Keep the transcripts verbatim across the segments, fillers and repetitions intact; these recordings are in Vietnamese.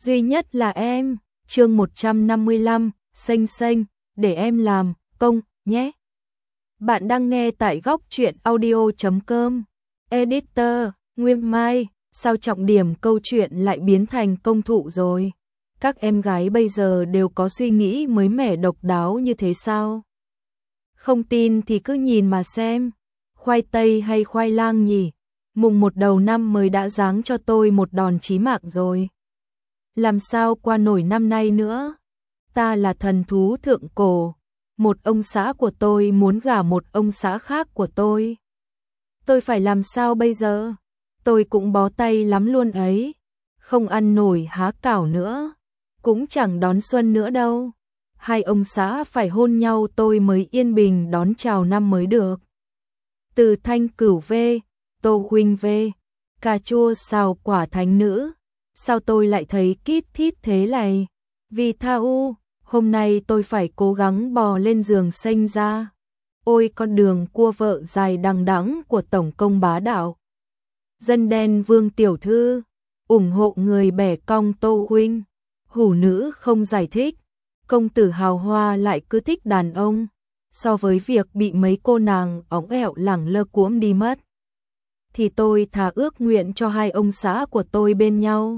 duy nhất là em. Chương một trăm năm mươi lăm, xanh xanh, để em làm công nhé. Bạn đang nghe tại góc truyện audio chấm com. Editor, Nguyên Mai, sao trọng điểm câu chuyện lại biến thành công thụ rồi? Các em gái bây giờ đều có suy nghĩ mới mẻ độc đáo như thế sao? Không tin thì cứ nhìn mà xem. Khoai tây hay khoai lang nhỉ? Mùng một đầu năm mới đã giáng cho tôi một đòn chí mạng rồi. Làm sao qua nổi năm nay nữa? Ta là thần thú thượng cổ. Một ông xã của tôi muốn gả một ông xã khác của tôi. Tôi phải làm sao bây giờ? Tôi cũng bó tay lắm luôn ấy. Không ăn nổi há cảo nữa. Cũng chẳng đón xuân nữa đâu. Hai ông xã phải hôn nhau tôi mới yên bình đón chào năm mới được. Từ Thanh Cửu về, Tô Huynh về, cà chua xào quả thánh nữ. Sao tôi lại thấy kít thít thế này? Vì tha u, hôm nay tôi phải cố gắng bò lên giường xanh ra. Ôi con đường cua vợ dài đằng đẵng của Tổng công bá đạo. Dân đen Vương tiểu thư, ủng hộ người bẻ cong Tô Huynh. Hủ nữ không giải thích, công tử hào hoa lại cứ thích đàn ông. So với việc bị mấy cô nàng óng ẹo lẳng lơ cuỗm đi mất, thì tôi thà ước nguyện cho hai ông xã của tôi bên nhau.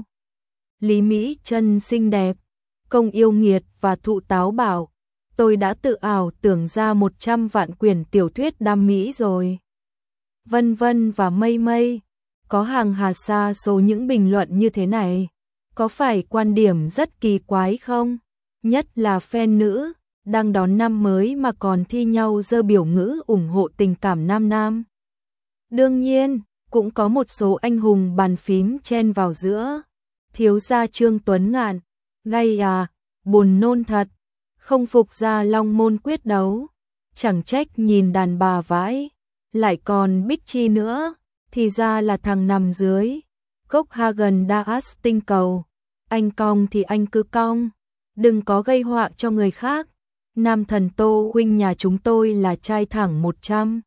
Lý Mỹ Chân xinh đẹp, Công Yêu Nghiệt và Thụ Táo Bảo. Tôi đã tự ảo tưởng ra một trăm vạn quyển tiểu thuyết đam mỹ rồi. Vân Vân và Mây Mây, có hàng hà sa số những bình luận như thế này. Có phải quan điểm rất kỳ quái không? Nhất là fan nữ, đang đón năm mới mà còn thi nhau giơ biểu ngữ ủng hộ tình cảm nam nam. Đương nhiên, cũng có một số anh hùng bàn phím chen vào giữa. Thiếu gia Trương Tuấn Ngạn, gay à, buồn nôn thật, không phục gia Long Môn quyết đấu. Chẳng trách nhìn đàn bà vãi, lại còn Bích Chi nữa, thì ra là thằng nằm dưới. Copenhagen Daas tinh cầu, anh cong thì anh cứ cong, đừng có gây họa cho người khác. Nam thần Tô Huynh nhà chúng tôi là trai thẳng một trăm.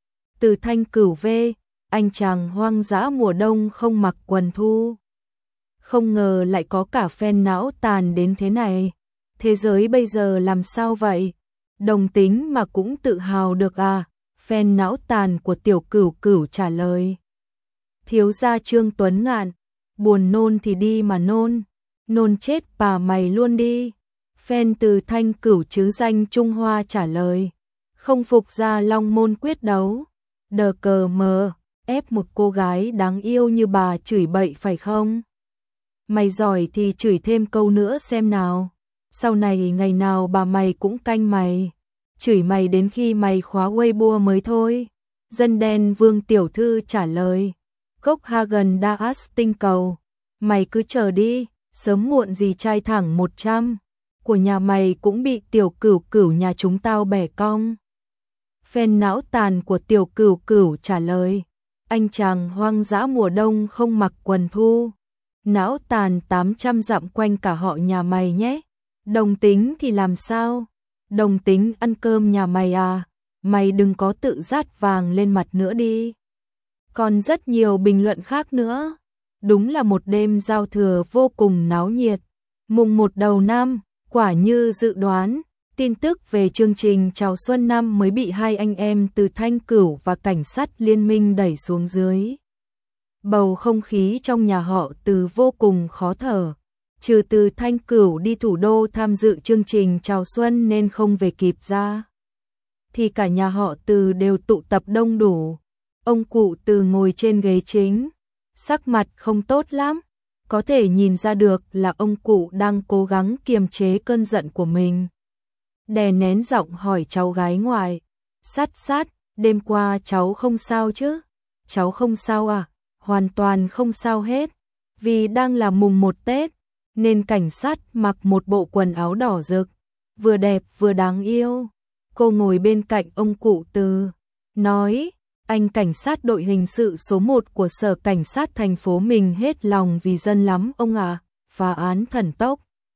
Từ Thanh Cửu về, anh chàng hoang dã mùa đông không mặc quần thu. Không ngờ lại có cả fan não tàn đến thế này. Thế giới bây giờ làm sao vậy? Đồng tính mà cũng tự hào được à? Fan não tàn của Tiểu Cửu Cửu trả lời. Thiếu gia Trương Tuấn Ngạn, buồn nôn thì đi mà nôn, nôn chết bà mày luôn đi. Fan Từ Thanh Cửu chứ danh Trung Hoa trả lời. Không phục gia Long Môn quyết đấu. Đờ cờ mờ, ép một cô gái đáng yêu như bà chửi bậy phải không? Mày giỏi thì chửi thêm câu nữa xem nào. Sau này ngày nào bà mày cũng canh mày. Chửi mày đến khi mày khóa Weibo mới thôi. Dân đen Vương tiểu thư trả lời. Copenhagen Daas tinh cầu, mày cứ chờ đi, sớm muộn gì trai thẳng một trăm của nhà mày cũng bị Tiểu Cửu Cửu nhà chúng tao bẻ cong. Fan não tàn của Tiểu Cửu Cửu trả lời. Anh chàng hoang dã mùa đông không mặc quần thu. Não tàn tám trăm dặm quanh cả họ nhà mày nhé. Đồng tính thì làm sao? Đồng tính ăn cơm nhà mày à? Mày đừng có tự dát vàng lên mặt nữa đi. Còn rất nhiều bình luận khác nữa. Đúng là một đêm giao thừa vô cùng náo nhiệt. Mùng một đầu năm, quả như dự đoán, tin tức về chương trình chào xuân năm mới bị hai anh em Từ Thanh Cửu và cảnh sát liên minh đẩy xuống dưới. Bầu không khí trong nhà họ Từ vô cùng khó thở. Trừ Từ Thanh Cửu đi thủ đô tham dự chương trình chào xuân nên không về kịp ra, thì cả nhà họ Từ đều tụ tập đông đủ. Ông cụ Từ ngồi trên ghế chính, sắc mặt không tốt lắm. Có thể nhìn ra được là ông cụ đang cố gắng kiềm chế cơn giận của mình. Đè nén giọng hỏi cháu gái ngoại. Sát sát, đêm qua cháu không sao chứ? Cháu không sao à? Hoàn toàn không sao hết. Vì đang là mùng một Tết, nên cảnh sát mặc một bộ quần áo đỏ rực, vừa đẹp vừa đáng yêu. Cô ngồi bên cạnh ông cụ Từ, nói, anh cảnh sát đội hình sự số một của sở cảnh sát thành phố mình hết lòng vì dân lắm ông ạ. À, phá án thần tốc,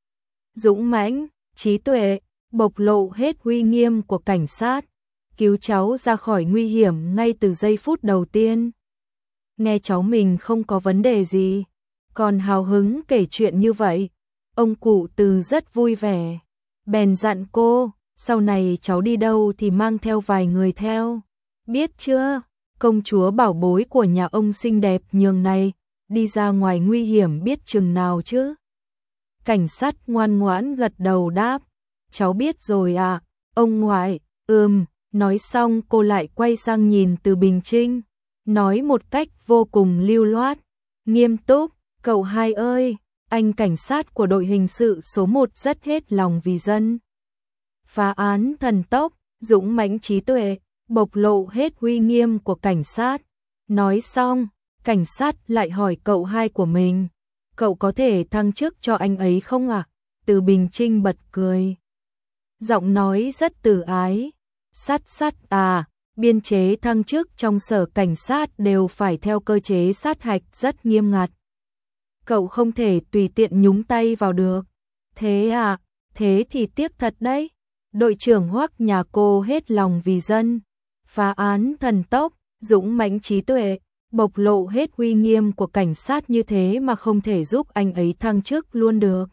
dũng mãnh, trí tuệ, bộc lộ hết uy nghiêm của cảnh sát, cứu cháu ra khỏi nguy hiểm ngay từ giây phút đầu tiên. Nghe cháu mình không có vấn đề gì, còn hào hứng kể chuyện như vậy, Ông cụ Từ rất vui vẻ, bèn dặn cô, sau này cháu đi đâu thì mang theo vài người theo, biết chưa? Công chúa bảo bối của nhà ông xinh đẹp nhường này, đi ra ngoài nguy hiểm biết chừng nào chứ. Cảnh sát ngoan ngoãn gật đầu đáp, cháu biết rồi ạ, ông ngoại. Ừm, nói xong cô lại quay sang nhìn Từ Bình Trinh, nói một cách vô cùng lưu loát, nghiêm túc, cậu hai ơi, anh cảnh sát của đội hình sự số một rất hết lòng vì dân. Phá án thần tốc, dũng mãnh trí tuệ, bộc lộ hết uy nghiêm của cảnh sát. Nói xong, cảnh sát lại hỏi cậu hai của mình, cậu có thể thăng chức cho anh ấy không ạ? À? Từ Bình Trinh bật cười, giọng nói rất từ ái, sát sát à, biên chế thăng chức trong sở cảnh sát đều phải theo cơ chế sát hạch rất nghiêm ngặt. Cậu không thể tùy tiện nhúng tay vào được. Thế à, thế thì tiếc thật đấy. Đội trưởng Hoắc nhà cô hết lòng vì dân, phá án thần tốc, dũng mãnh trí tuệ, bộc lộ hết uy nghiêm của cảnh sát như thế mà không thể giúp anh ấy thăng chức luôn được.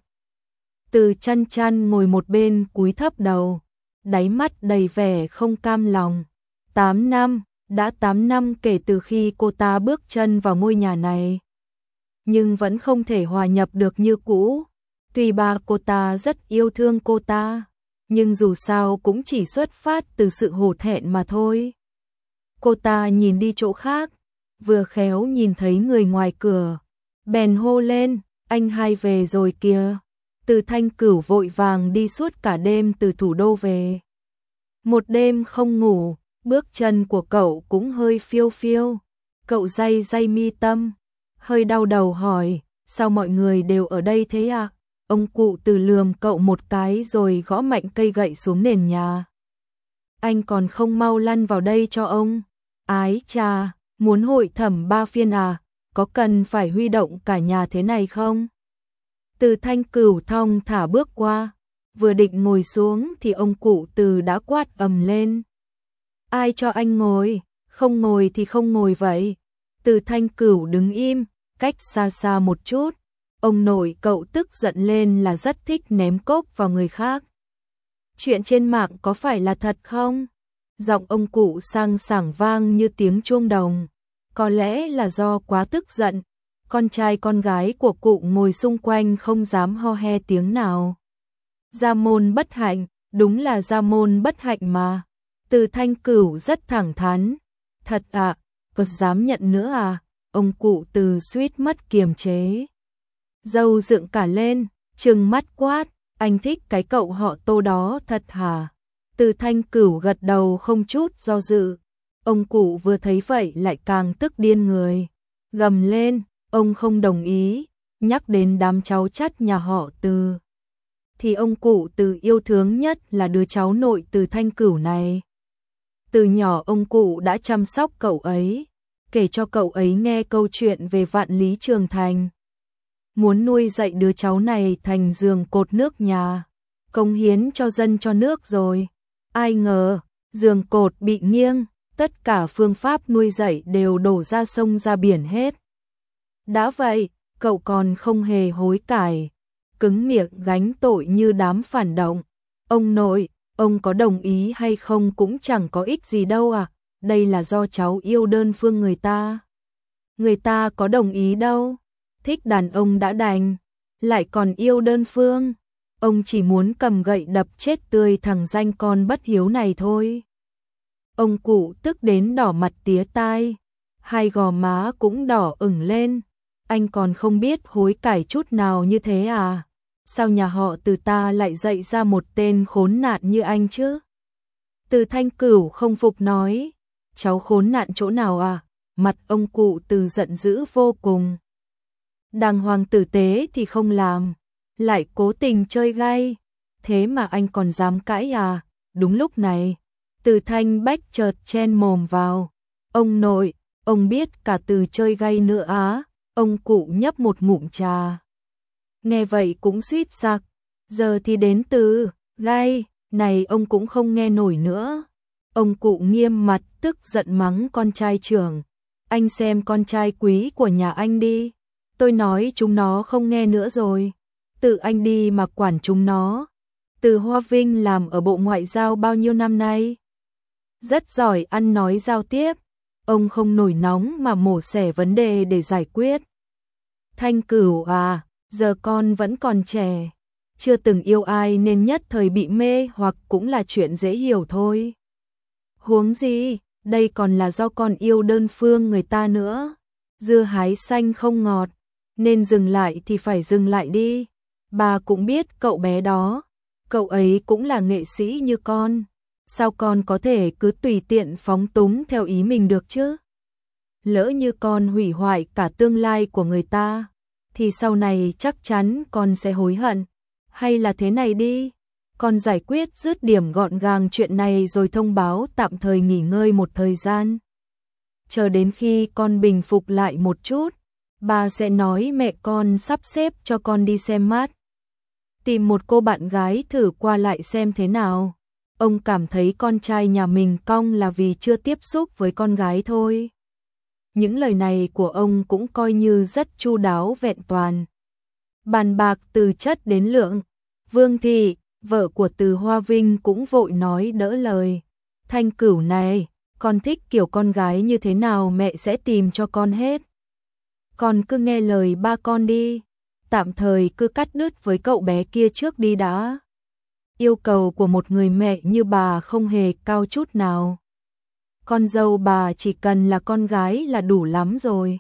Từ Chăn Chăn ngồi một bên cúi thấp đầu, đáy mắt đầy vẻ không cam lòng. Tám năm, đã tám năm kể từ khi cô ta bước chân vào ngôi nhà này, nhưng vẫn không thể hòa nhập được như cũ. Tuy ba cô ta rất yêu thương cô ta, nhưng dù sao cũng chỉ xuất phát từ sự hổ thẹn mà thôi. Cô ta nhìn đi chỗ khác, vừa khéo nhìn thấy người ngoài cửa, bèn hô lên, anh hai về rồi kìa. Từ Thanh Cửu vội vàng đi suốt cả đêm từ thủ đô về. Một đêm không ngủ, bước chân của cậu cũng hơi phiêu phiêu. Cậu day day mi tâm, hơi đau đầu hỏi, sao mọi người đều ở đây thế à? Ông cụ Từ lườm cậu một cái rồi gõ mạnh cây gậy xuống nền nhà. Anh còn không mau lăn vào đây cho ông. Ái chà, muốn hội thẩm ba phiên à? Có cần phải huy động cả nhà thế này không? Từ Thanh Cửu thong thả bước qua, vừa định ngồi xuống thì ông cụ Từ đã quát ầm lên. Ai cho anh ngồi, không ngồi thì không ngồi vậy. Từ Thanh Cửu đứng im, cách xa xa một chút. Ông nội cậu tức giận lên là rất thích ném cốc vào người khác. Chuyện trên mạng có phải là thật không? Giọng ông cụ sang sảng vang như tiếng chuông đồng. Có lẽ là do quá tức giận, con trai con gái của cụ ngồi xung quanh không dám ho he tiếng nào. Gia môn bất hạnh, đúng là gia môn bất hạnh mà. Từ Thanh Cửu rất thẳng thắn. Thật ạ, à, vật dám nhận nữa à? Ông cụ Từ suýt mất kiềm chế. Dâu dựng cả lên, trừng mắt quát, anh thích cái cậu họ Tô đó thật hả? Từ Thanh Cửu gật đầu không chút do dự. Ông cụ vừa thấy vậy lại càng tức điên người. Gầm lên, ông không đồng ý, nhắc đến đám cháu chắt nhà họ Từ. Thì ông cụ Từ yêu thương nhất là đứa cháu nội Từ Thanh Cửu này. Từ nhỏ ông cụ đã chăm sóc cậu ấy, kể cho cậu ấy nghe câu chuyện về Vạn Lý Trường Thành. Muốn nuôi dạy đứa cháu này thành giường cột nước nhà, cống hiến cho dân cho nước rồi. Ai ngờ, giường cột bị nghiêng, tất cả phương pháp nuôi dạy đều đổ ra sông ra biển hết. Đã vậy, cậu còn không hề hối cải, cứng miệng gánh tội như đám phản động. Ông nội, ông có đồng ý hay không cũng chẳng có ích gì đâu à, đây là do cháu yêu đơn phương người ta. Người ta có đồng ý đâu, thích đàn ông đã đành, lại còn yêu đơn phương. Ông chỉ muốn cầm gậy đập chết tươi thằng danh con bất hiếu này thôi. Ông cụ tức đến đỏ mặt tía tai, hai gò má cũng đỏ ửng lên. Anh còn không biết hối cải chút nào như thế à? Sao nhà họ Từ ta lại dạy ra một tên khốn nạn như anh chứ? Từ Thanh Cửu không phục nói, cháu khốn nạn chỗ nào à? Mặt ông cụ Từ giận dữ vô cùng. Đàng hoàng tử tế thì không làm, lại cố tình chơi gay, thế mà anh còn dám cãi à? Đúng lúc này, Từ Thanh Bách chợt chen mồm vào. Ông nội, ông biết cả từ chơi gay nữa á? Ông cụ nhấp một ngụm trà. Nghe vậy cũng suýt sặc, giờ thì đến từ gay này ông cũng không nghe nổi nữa. Ông cụ nghiêm mặt tức giận mắng con trai trưởng. Anh xem con trai quý của nhà anh đi. Tôi nói chúng nó không nghe nữa rồi. tự anh đi mà quản chúng nó. Từ Hoa Vinh làm ở Bộ Ngoại giao bao nhiêu năm nay? Rất giỏi ăn nói giao tiếp. Ông không nổi nóng mà mổ xẻ vấn đề để giải quyết. Thanh Cửu à, giờ con vẫn còn trẻ, chưa từng yêu ai nên nhất thời bị mê hoặc cũng là chuyện dễ hiểu thôi. Huống gì, đây còn là do con yêu đơn phương người ta nữa. Dưa hái xanh không ngọt, nên dừng lại thì phải dừng lại đi. Bà cũng biết cậu bé đó, cậu ấy cũng là nghệ sĩ như con. Sao con có thể cứ tùy tiện phóng túng theo ý mình được chứ? Lỡ như con hủy hoại cả tương lai của người ta, thì sau này chắc chắn con sẽ hối hận. Hay là thế này đi, con giải quyết dứt điểm gọn gàng chuyện này rồi thông báo tạm thời nghỉ ngơi một thời gian. Chờ đến khi con bình phục lại một chút, bà sẽ nói mẹ con sắp xếp cho con đi xem mắt. Tìm một cô bạn gái thử qua lại xem thế nào. Ông cảm thấy con trai nhà mình cong là vì chưa tiếp xúc với con gái thôi. Những lời này của ông cũng coi như rất chu đáo vẹn toàn. Bàn bạc từ chất đến lượng, Vương Thị, vợ của Từ Hoa Vinh cũng vội nói đỡ lời. Thanh Cửu này, con thích kiểu con gái như thế nào mẹ sẽ tìm cho con hết. Con cứ nghe lời ba con đi, tạm thời cứ cắt đứt với cậu bé kia trước đi đã. Yêu cầu của một người mẹ như bà không hề cao chút nào. Con dâu bà chỉ cần là con gái là đủ lắm rồi.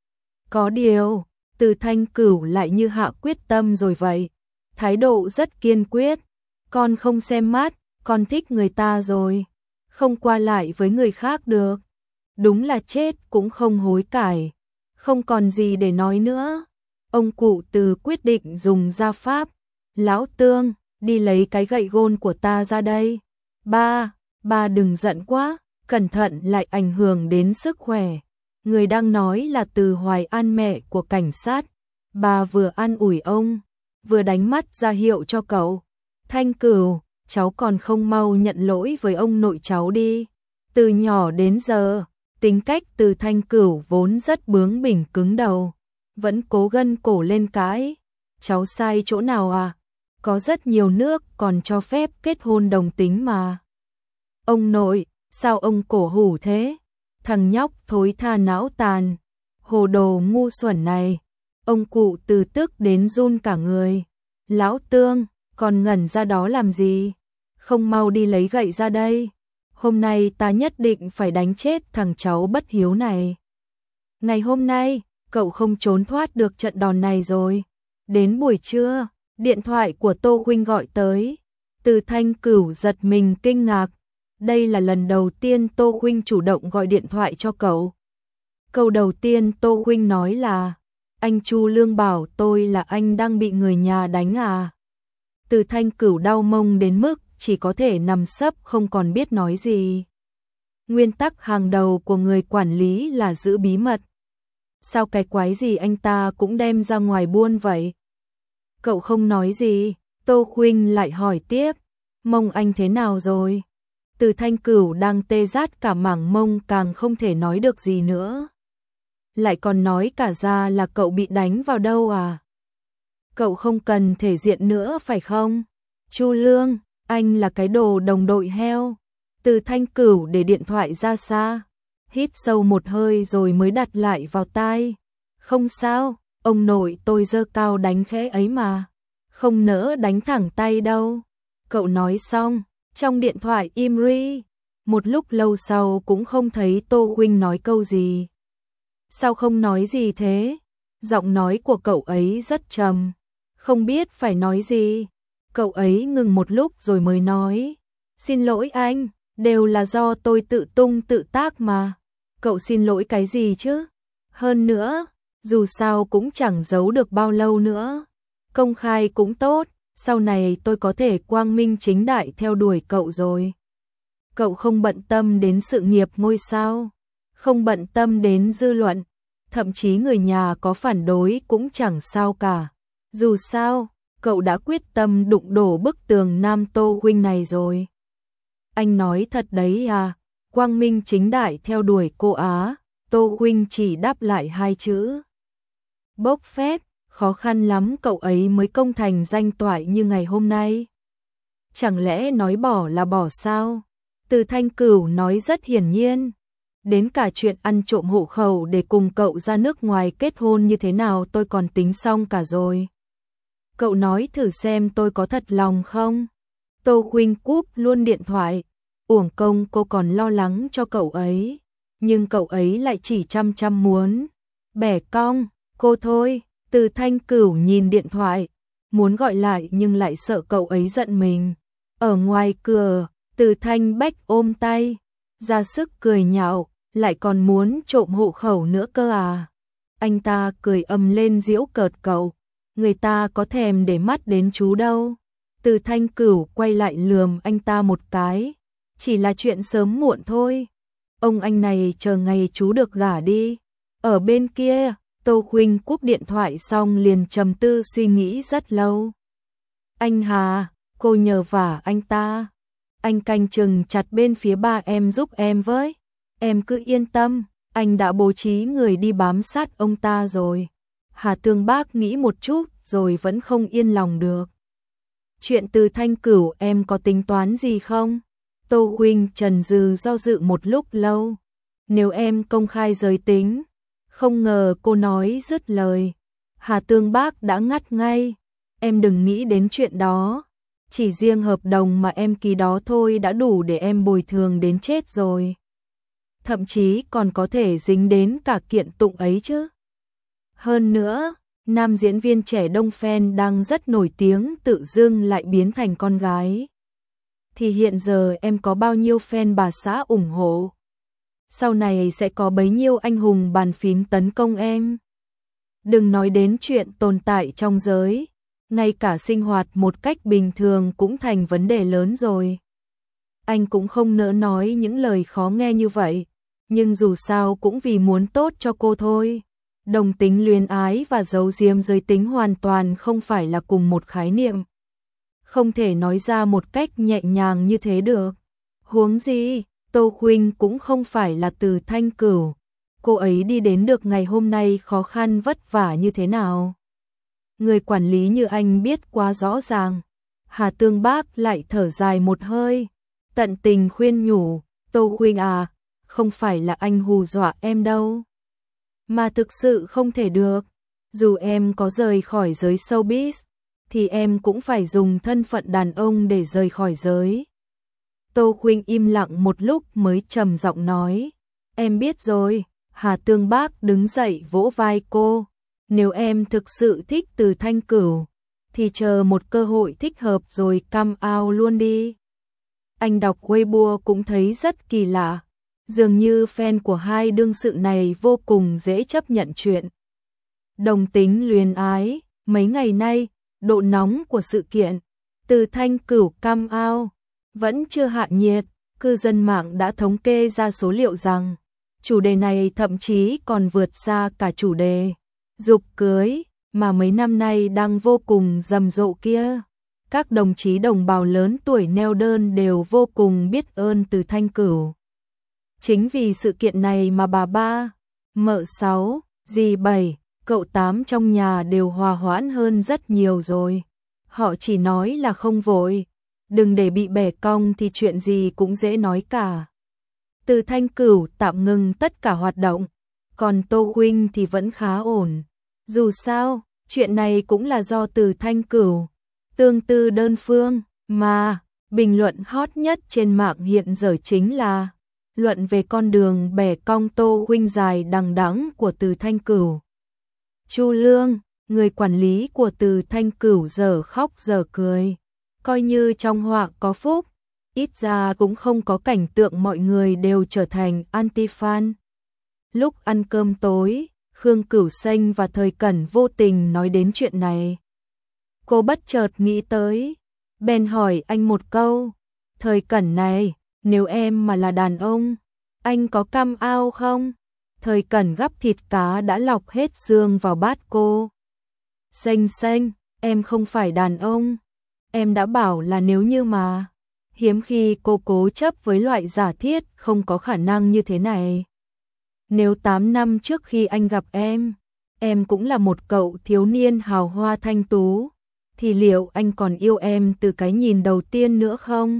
Có điều, Từ Thanh Cửu lại như hạ quyết tâm rồi vậy. Thái độ rất kiên quyết. Con không xem mắt, con thích người ta rồi. Không qua lại với người khác được. Đúng là chết cũng không hối cải. Không còn gì để nói nữa. Ông cụ Từ quyết định dùng gia pháp. Lão Tương, đi lấy cái gậy gôn của ta ra đây. Ba, ba đừng giận quá, cẩn thận lại ảnh hưởng đến sức khỏe. Người đang nói là Từ Hoài An, mẹ của cảnh sát. Bà vừa an ủi ông, vừa đánh mắt ra hiệu cho cậu. Thanh Cửu, cháu còn không mau nhận lỗi với ông nội cháu đi. Từ nhỏ đến giờ, tính cách Từ Thanh Cửu vốn rất bướng bỉnh cứng đầu, vẫn cố gân cổ lên cãi. Cháu sai chỗ nào à? Có rất nhiều nước còn cho phép kết hôn đồng tính mà. Ông nội, sao ông cổ hủ thế? Thằng nhóc thối tha não tàn, hồ đồ ngu xuẩn này. Ông cụ Từ tức đến run cả người. Lão Tương, còn ngẩn ra đó làm gì? Không mau đi lấy gậy ra đây. Hôm nay ta nhất định phải đánh chết thằng cháu bất hiếu này. Ngày hôm nay, cậu không trốn thoát được trận đòn này rồi. Đến buổi trưa, điện thoại của Tô Huynh gọi tới. Từ Thanh Cửu giật mình kinh ngạc. Đây là lần đầu tiên Tô Huynh chủ động gọi điện thoại cho cậu. Câu đầu tiên Tô Huynh nói là: anh Chu Lương bảo tôi là anh đang bị người nhà đánh à. Từ Thanh Cửu đau mông đến mức chỉ có thể nằm sấp không còn biết nói gì. Nguyên tắc hàng đầu của người quản lý là giữ bí mật. Sao cái quái gì anh ta cũng đem ra ngoài buôn vậy? Cậu không nói gì, Tô Huynh lại hỏi tiếp, mông anh thế nào rồi? Từ Thanh Cửu đang tê rát cả mảng mông càng không thể nói được gì nữa. Lại còn nói cả ra là cậu bị đánh vào đâu à? Cậu không cần thể diện nữa phải không? Chu Lương, anh là cái đồ đồng đội heo. Từ Thanh Cửu để điện thoại ra xa, hít sâu một hơi rồi mới đặt lại vào tai. Không sao, ông nội tôi giơ cao đánh khẽ ấy mà. Không nỡ đánh thẳng tay đâu. Cậu nói xong, trong điện thoại im ri. Một lúc lâu sau cũng không thấy Tô Huynh nói câu gì. Sao không nói gì thế? Giọng nói của cậu ấy rất trầm. Không biết phải nói gì. Cậu ấy ngừng một lúc rồi mới nói. Xin lỗi anh, đều là do tôi tự tung tự tác mà. Cậu xin lỗi cái gì chứ? Hơn nữa, dù sao cũng chẳng giấu được bao lâu nữa. Công khai cũng tốt, sau này tôi có thể quang minh chính đại theo đuổi cậu rồi. Cậu không bận tâm đến sự nghiệp ngôi sao, không bận tâm đến dư luận, thậm chí người nhà có phản đối cũng chẳng sao cả. Dù sao, cậu đã quyết tâm đụng đổ bức tường Nam Tô Huynh này rồi. Anh nói thật đấy à, quang minh chính đại theo đuổi cô Á. Tô Huynh chỉ đáp lại hai chữ. Bốc phét, khó khăn lắm cậu ấy mới công thành danh toại như ngày hôm nay. Chẳng lẽ nói bỏ là bỏ sao? Từ Thanh Cửu nói rất hiển nhiên. Đến cả chuyện ăn trộm hộ khẩu để cùng cậu ra nước ngoài kết hôn như thế nào tôi còn tính xong cả rồi. Cậu nói thử xem tôi có thật lòng không? Tô Khuynh cúp luôn điện thoại. Uổng công cô còn lo lắng cho cậu ấy. Nhưng cậu ấy lại chỉ chăm chăm muốn bẻ cong cô thôi. Từ Thanh Cửu nhìn điện thoại, muốn gọi lại nhưng lại sợ cậu ấy giận mình. Ở ngoài cửa, Từ Thanh Bách ôm tay, ra sức cười nhạo, lại còn muốn trộm hộ khẩu nữa cơ à. Anh ta cười ầm lên giễu cợt cậu, người ta có thèm để mắt đến chú đâu. Từ Thanh Cửu quay lại lườm anh ta một cái, chỉ là chuyện sớm muộn thôi. Ông anh này chờ ngày chú được gả đi. Ở bên kia, Tô Khuynh cúp điện thoại xong liền trầm tư suy nghĩ rất lâu. Anh Hà, cô nhờ vả anh ta. Anh canh chừng chặt bên phía ba em giúp em với. Em cứ yên tâm, anh đã bố trí người đi bám sát ông ta rồi. Hà Tương Bác nghĩ một chút rồi vẫn không yên lòng được. Chuyện Từ Thanh Cửu em có tính toán gì không? Tô Khuynh chần chừ do dự một lúc lâu. Nếu em công khai giới tính. Không ngờ cô nói dứt lời. Hà Tương Bác đã ngắt ngay. Em đừng nghĩ đến chuyện đó. Chỉ riêng hợp đồng mà em ký đó thôi đã đủ để em bồi thường đến chết rồi. Thậm chí còn có thể dính đến cả kiện tụng ấy chứ. Hơn nữa, nam diễn viên trẻ Đông Phen đang rất nổi tiếng tự dưng lại biến thành con gái. Thì hiện giờ em có bao nhiêu fan bà xã ủng hộ? Sau này sẽ có bấy nhiêu anh hùng bàn phím tấn công em. Đừng nói đến chuyện tồn tại trong giới, ngay cả sinh hoạt một cách bình thường cũng thành vấn đề lớn rồi. Anh cũng không nỡ nói những lời khó nghe như vậy, nhưng dù sao cũng vì muốn tốt cho cô thôi. Đồng tính luyến ái và giấu giếm giới tính hoàn toàn không phải là cùng một khái niệm. Không thể nói ra một cách nhẹ nhàng như thế được. Huống gì, Tô Khuynh cũng không phải là Từ Thanh Cửu. Cô ấy đi đến được ngày hôm nay khó khăn vất vả như thế nào. Người quản lý như anh biết quá rõ ràng. Hà Tương Bác lại thở dài một hơi, tận tình khuyên nhủ, Tô Khuynh à, không phải là anh hù dọa em đâu. Mà thực sự không thể được. Dù em có rời khỏi giới showbiz, thì em cũng phải dùng thân phận đàn ông để rời khỏi giới. Tô Khuynh im lặng một lúc mới trầm giọng nói, em biết rồi. Hà Tương Bác đứng dậy vỗ vai cô, nếu em thực sự thích Từ Thanh Cửu, thì chờ một cơ hội thích hợp rồi come out luôn đi. Anh đọc Weibo cũng thấy rất kỳ lạ, dường như fan của hai đương sự này vô cùng dễ chấp nhận chuyện đồng tính luyến ái. Mấy ngày nay, độ nóng của sự kiện Từ Thanh Cửu come out vẫn chưa hạ nhiệt. Cư dân mạng đã thống kê ra số liệu rằng chủ đề này thậm chí còn vượt xa cả chủ đề giục cưới mà mấy năm nay đang vô cùng rầm rộ kia. Các đồng chí đồng bào lớn tuổi neo đơn đều vô cùng biết ơn Từ Thanh Cửu. Chính vì sự kiện này mà bà ba, mợ sáu, dì bảy, cậu tám trong nhà đều hòa hoãn hơn rất nhiều rồi. Họ chỉ nói là không vội, đừng để bị bẻ cong thì chuyện gì cũng dễ nói cả. Từ Thanh Cửu tạm ngừng tất cả hoạt động, còn Tô Khuynh thì vẫn khá ổn. Dù sao, chuyện này cũng là do Từ Thanh Cửu tương tư đơn phương mà. Bình luận hot nhất trên mạng hiện giờ chính là luận về con đường bẻ cong Tô Khuynh dài đằng đẵng của Từ Thanh Cửu. Chu Lương, người quản lý của Từ Thanh Cửu giờ khóc giờ cười, coi như trong họa có phúc, ít ra cũng không có cảnh tượng mọi người đều trở thành anti-fan. Lúc ăn cơm tối, Khương Cửu Xanh và Thời Cẩn vô tình nói đến chuyện này. Cô bất chợt nghĩ tới, bèn hỏi anh một câu, Thời Cẩn này, nếu em mà là đàn ông, anh có come out không? Thời Cẩn gắp thịt cá đã lọc hết xương vào bát cô. Xanh xanh, em không phải đàn ông. Em đã bảo là nếu như mà. Hiếm khi cô cố chấp với loại giả thiết không có khả năng như thế này. Nếu tám năm trước khi anh gặp em, em cũng là một cậu thiếu niên hào hoa thanh tú, thì liệu anh còn yêu em từ cái nhìn đầu tiên nữa không?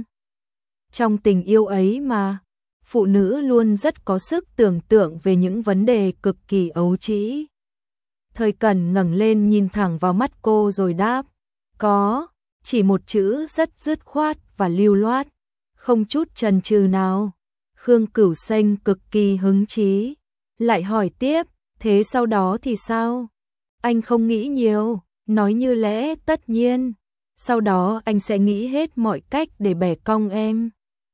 Trong tình yêu ấy mà, phụ nữ luôn rất có sức tưởng tượng về những vấn đề cực kỳ ấu trĩ. Thời Cẩn ngẩng lên nhìn thẳng vào mắt cô rồi đáp, có, chỉ một chữ rất dứt khoát và lưu loát, không chút chần chừ nào. Khương Cửu Xanh cực kỳ hứng chí, lại hỏi tiếp, thế sau đó thì sao? Anh không nghĩ nhiều, nói như lẽ tất nhiên, sau đó anh sẽ nghĩ hết mọi cách để bẻ cong em.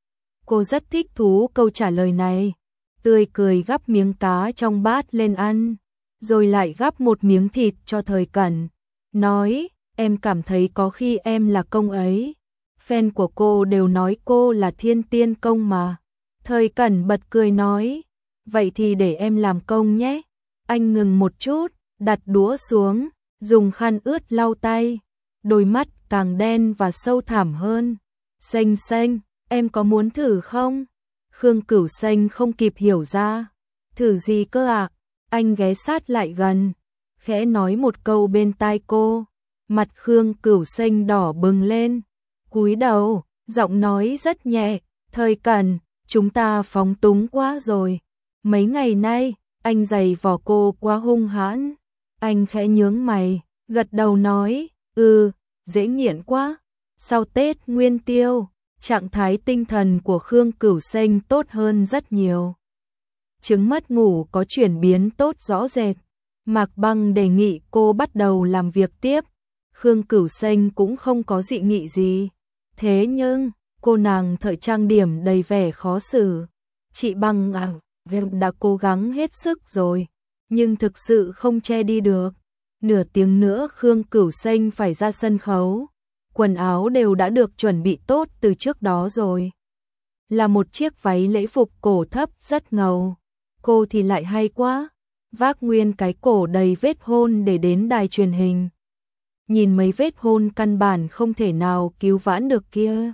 Cô rất thích thú câu trả lời này, tươi cười gắp miếng cá trong bát lên ăn, rồi lại gắp một miếng thịt cho Thời Cẩn, nói, em cảm thấy có khi em là công ấy. Fan của cô đều nói cô là thiên tiên công mà. Thời Cẩn bật cười nói, vậy thì để em làm công nhé. Anh ngừng một chút, đặt đũa xuống, dùng khăn ướt lau tay, đôi mắt càng đen và sâu thẳm hơn. Xanh xanh, em có muốn thử không? Khương Cửu Xanh không kịp hiểu ra. Thử gì cơ ạ? À? Anh ghé sát lại gần, khẽ nói một câu bên tai cô. Mặt Khương Cửu Xanh đỏ bừng lên, cúi đầu, giọng nói rất nhẹ, Thời Cẩn, chúng ta phóng túng quá rồi. Mấy ngày nay, anh giày vò cô quá hung hãn. Anh khẽ nhướng mày, gật đầu nói, ừ, dễ nghiện quá. Sau Tết Nguyên Tiêu, trạng thái tinh thần của Khương Cửu Xanh tốt hơn rất nhiều. Chứng mất ngủ có chuyển biến tốt rõ rệt. Mạc Băng đề nghị cô bắt đầu làm việc tiếp. Khương Cửu Xanh cũng không có dị nghị gì. Thế nhưng, cô nàng thợ trang điểm đầy vẻ khó xử. Chị Băng à, đã cố gắng hết sức rồi, nhưng thực sự không che đi được. Nửa tiếng nữa Khương Cửu Xanh phải ra sân khấu. Quần áo đều đã được chuẩn bị tốt từ trước đó rồi. Là một chiếc váy lễ phục cổ thấp rất ngầu. Cô thì lại hay quá, vác nguyên cái cổ đầy vết hôn để đến đài truyền hình. Nhìn mấy vết hôn căn bản không thể nào cứu vãn được kia.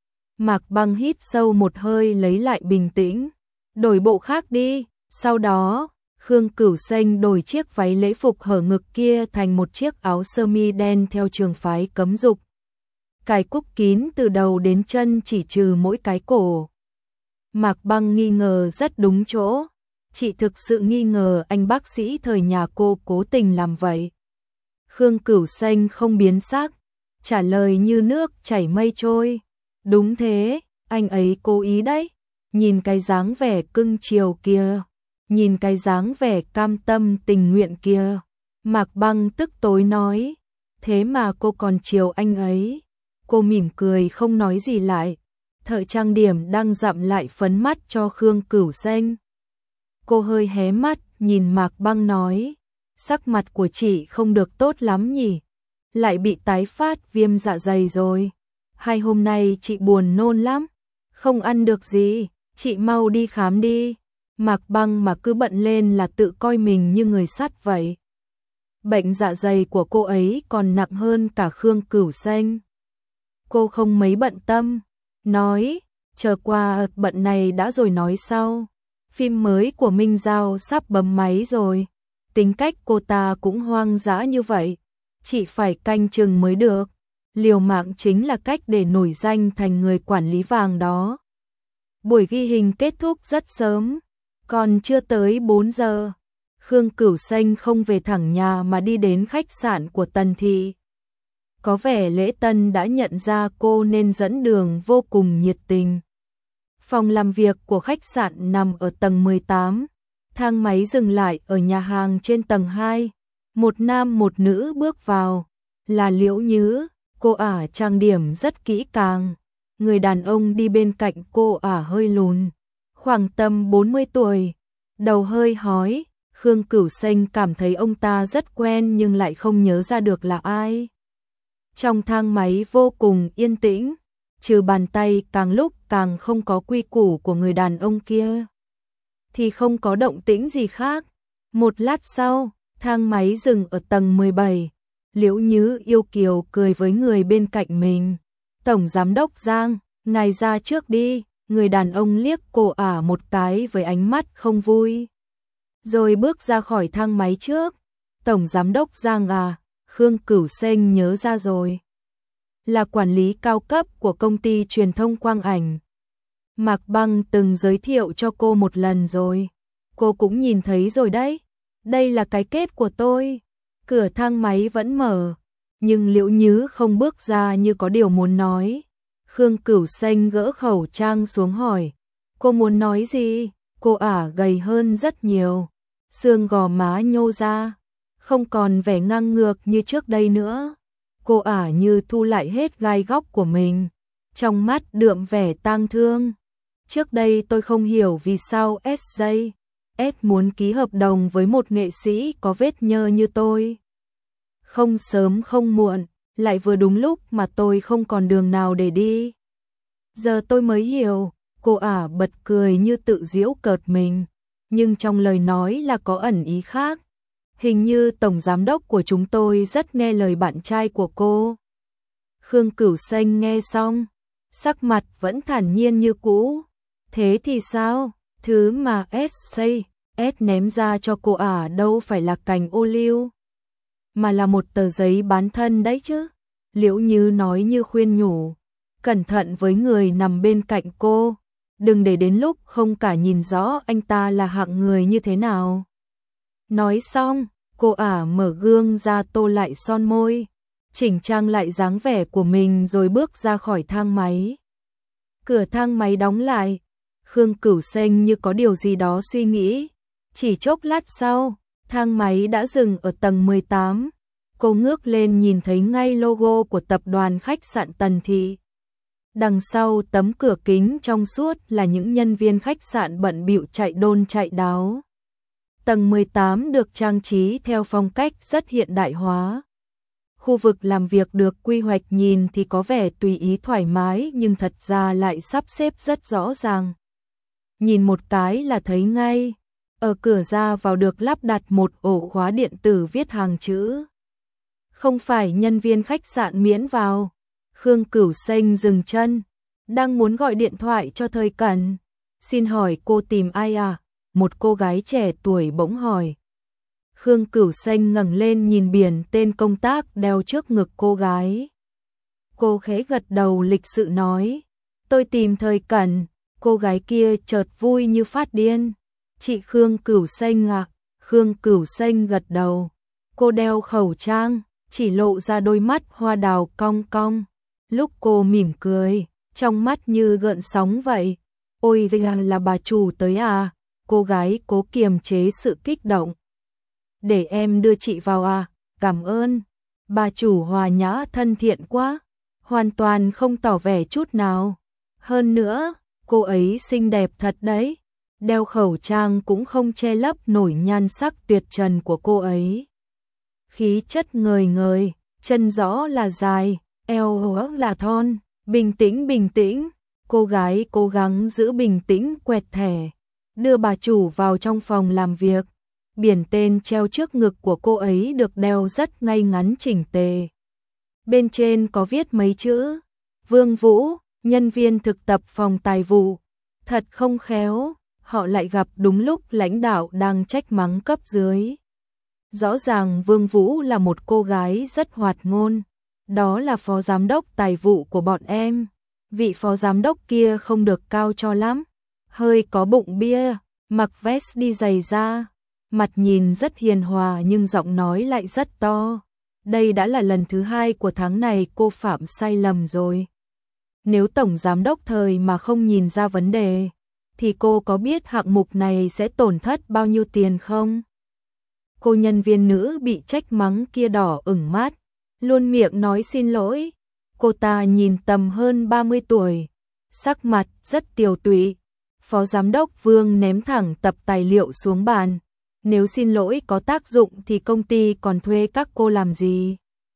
Mạc Băng hít sâu một hơi lấy lại bình tĩnh. Đổi bộ khác đi. Sau đó, Khương Cửu Xanh đổi chiếc váy lễ phục hở ngực kia thành một chiếc áo sơ mi đen theo trường phái cấm dục. Cài cúc kín từ đầu đến chân chỉ trừ mỗi cái cổ. Mạc Băng nghi ngờ rất đúng chỗ. Chị thực sự nghi ngờ anh bác sĩ thời nhà cô cố tình làm vậy. Khương Cửu Xanh không biến sắc, trả lời như nước chảy mây trôi. Đúng thế, anh ấy cố ý đấy. Nhìn cái dáng vẻ cưng chiều kia, nhìn cái dáng vẻ cam tâm tình nguyện kia. Mạc Băng tức tối nói, thế mà cô còn chiều anh ấy. Cô mỉm cười không nói gì lại. Thợ trang điểm đang dặm lại phấn mắt cho Khương Cửu Xanh. Cô hơi hé mắt, nhìn Mạc Băng nói, sắc mặt của chị không được tốt lắm nhỉ, lại bị tái phát viêm dạ dày rồi. Hai hôm nay chị buồn nôn lắm, không ăn được gì, chị mau đi khám đi. Mạc Băng mà cứ bận lên là tự coi mình như người sắt vậy. Bệnh dạ dày của cô ấy còn nặng hơn cả Khương Cửu Xanh. Cô không mấy bận tâm, nói, chờ qua bận này đã rồi nói sau. Phim mới của Minh Giao sắp bấm máy rồi. Tính cách cô ta cũng hoang dã như vậy, chị phải canh chừng mới được. Liều mạng chính là cách để nổi danh thành người quản lý vàng đó. Buổi ghi hình kết thúc rất sớm, còn chưa tới bốn giờ. Khương Cửu Xanh không về thẳng nhà mà đi đến khách sạn của Tần Thị. Có vẻ lễ tân đã nhận ra cô nên dẫn đường vô cùng nhiệt tình. Phòng làm việc của khách sạn nằm ở tầng mười tám. Thang máy dừng lại ở nhà hàng trên tầng hai. Một nam một nữ bước vào. Là Liễu Nhứ, cô ả trang điểm rất kỹ càng. Người đàn ông đi bên cạnh cô ả hơi lùn, khoảng tầm bốn mươi tuổi, đầu hơi hói. Khương Cửu Xanh cảm thấy ông ta rất quen nhưng lại không nhớ ra được là ai. Trong thang máy vô cùng yên tĩnh, trừ bàn tay càng lúc càng không có quy củ của người đàn ông kia, thì không có động tĩnh gì khác. Một lát sau, thang máy dừng ở tầng mười bảy. Liễu Nhứ yêu kiều cười với người bên cạnh mình. Tổng giám đốc Giang, ngài ra trước đi. Người đàn ông liếc cô ả một cái với ánh mắt không vui, rồi bước ra khỏi thang máy trước. Tổng Giám đốc Giang à, Khương Cửu Xanh nhớ ra rồi. Là quản lý cao cấp của công ty truyền thông quang ảnh. Mạc Băng từng giới thiệu cho cô một lần rồi. Cô cũng nhìn thấy rồi đấy. Đây là cái kết của tôi. Cửa thang máy vẫn mở, nhưng Liễu Nhứ không bước ra như có điều muốn nói. Khương Cửu Xanh gỡ khẩu trang xuống hỏi. Cô muốn nói gì? Cô ả gầy hơn rất nhiều. Xương gò má nhô ra. Không còn vẻ ngang ngược như trước đây nữa. Cô ả như thu lại hết gai góc của mình. Trong mắt đượm vẻ tang thương. Trước đây tôi không hiểu vì sao ét gi ét muốn ký hợp đồng với một nghệ sĩ có vết nhơ như tôi. Không sớm không muộn, lại vừa đúng lúc mà tôi không còn đường nào để đi. Giờ tôi mới hiểu, cô ả bật cười như tự giễu cợt mình, nhưng trong lời nói là có ẩn ý khác. Hình như tổng giám đốc của chúng tôi rất nghe lời bạn trai của cô. Khương Cửu Xanh nghe xong, sắc mặt vẫn thản nhiên như cũ. Thế thì sao? Thứ mà ét gi ét ném ra cho cô ả đâu phải là cành ô liu, mà là một tờ giấy bán thân đấy chứ. Liễu Như nói như khuyên nhủ, cẩn thận với người nằm bên cạnh cô, đừng để đến lúc không cả nhìn rõ anh ta là hạng người như thế nào. Nói xong, cô ả mở gương ra tô lại son môi, chỉnh trang lại dáng vẻ của mình rồi bước ra khỏi thang máy. Cửa thang máy đóng lại, Khương Cửu Xanh như có điều gì đó suy nghĩ. Chỉ chốc lát sau, thang máy đã dừng ở tầng mười tám. Cô ngước lên nhìn thấy ngay logo của tập đoàn khách sạn Tần Thị. Đằng sau tấm cửa kính trong suốt là những nhân viên khách sạn bận bịu chạy đôn chạy đáo. Tầng mười tám được trang trí theo phong cách rất hiện đại hóa. Khu vực làm việc được quy hoạch nhìn thì có vẻ tùy ý thoải mái nhưng thật ra lại sắp xếp rất rõ ràng. Nhìn một cái là thấy ngay, ở cửa ra vào được lắp đặt một ổ khóa điện tử viết hàng chữ. Không phải nhân viên khách sạn miễn vào. Khương Cửu Xanh dừng chân, đang muốn gọi điện thoại cho Thời Cẩn. Xin hỏi cô tìm ai à? Một cô gái trẻ tuổi bỗng hỏi. Khương Cửu Xanh ngẩng lên nhìn biển tên công tác đeo trước ngực cô gái. Cô khẽ gật đầu lịch sự nói, tôi tìm Thời Cẩn. Cô gái kia chợt vui như phát điên. Chị Khương Cửu Xanh à? Khương Cửu Xanh gật đầu. Cô đeo khẩu trang, chỉ lộ ra đôi mắt hoa đào cong cong. Lúc cô mỉm cười, trong mắt như gợn sóng vậy. Ôi là bà chủ tới à? Cô gái cố kiềm chế sự kích động. Để em đưa chị vào à? Cảm ơn. Bà chủ hòa nhã thân thiện quá, hoàn toàn không tỏ vẻ chút nào. Hơn nữa, cô ấy xinh đẹp thật đấy. Đeo khẩu trang cũng không che lấp nổi nhan sắc tuyệt trần của cô ấy. Khí chất ngời ngời, chân rõ là dài, eo là thon. Bình tĩnh bình tĩnh. Cô gái cố gắng giữ bình tĩnh quẹt thẻ, đưa bà chủ vào trong phòng làm việc. Biển tên treo trước ngực của cô ấy được đeo rất ngay ngắn chỉnh tề. Bên trên có viết mấy chữ: Vương Vũ, nhân viên thực tập phòng tài vụ. Thật không khéo, họ lại gặp đúng lúc lãnh đạo đang trách mắng cấp dưới. Rõ ràng Vương Vũ là một cô gái rất hoạt ngôn. Đó là phó giám đốc tài vụ của bọn em. Vị phó giám đốc kia không được cao cho lắm, hơi có bụng bia, mặc vest đi giày da. Mặt nhìn rất hiền hòa nhưng giọng nói lại rất to. Đây đã là lần thứ hai của tháng này cô phạm sai lầm rồi. Nếu tổng giám đốc Thời mà không nhìn ra vấn đề, thì cô có biết hạng mục này sẽ tổn thất bao nhiêu tiền không? Cô nhân viên nữ bị trách mắng kia đỏ ửng mắt, luôn miệng nói xin lỗi. Cô ta nhìn tầm hơn ba mươi tuổi, sắc mặt rất tiều tụy. Phó giám đốc Vương ném thẳng tập tài liệu xuống bàn. Nếu xin lỗi có tác dụng thì công ty còn thuê các cô làm gì?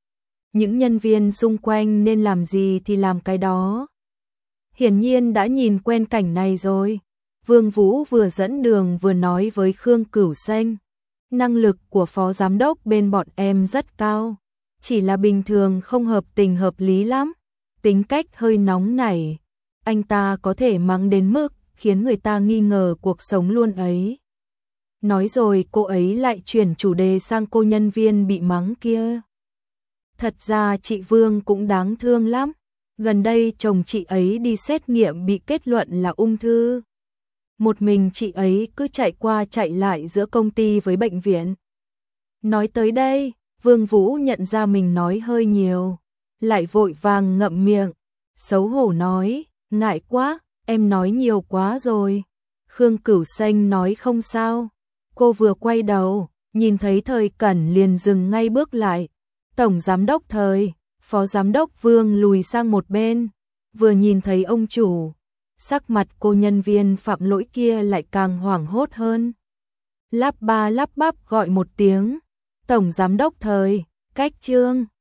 Những nhân viên xung quanh nên làm gì thì làm cái đó. Hiển nhiên đã nhìn quen cảnh này rồi. Vương Vũ vừa dẫn đường vừa nói với Khương Cửu Xanh. Năng lực của phó giám đốc bên bọn em rất cao. Chỉ là bình thường không hợp tình hợp lý lắm. Tính cách hơi nóng nảy. Anh ta có thể mắng đến mức khiến người ta nghi ngờ cuộc sống luôn ấy. Nói rồi cô ấy lại chuyển chủ đề sang cô nhân viên bị mắng kia. Thật ra chị Vương cũng đáng thương lắm. Gần đây chồng chị ấy đi xét nghiệm bị kết luận là ung thư. Một mình chị ấy cứ chạy qua chạy lại giữa công ty với bệnh viện. Nói tới đây, Vương Vũ nhận ra mình nói hơi nhiều, lại vội vàng ngậm miệng, xấu hổ nói, ngại quá, em nói nhiều quá rồi. Khương Cửu Xanh nói không sao. Cô vừa quay đầu, nhìn thấy Thời Cẩn liền dừng ngay bước lại. Tổng giám đốc Thời, phó giám đốc Vương lùi sang một bên, vừa nhìn thấy ông chủ, sắc mặt cô nhân viên phạm lỗi kia lại càng hoảng hốt hơn. Lắp ba lắp bắp gọi một tiếng, tổng giám đốc Thời, cách Trương.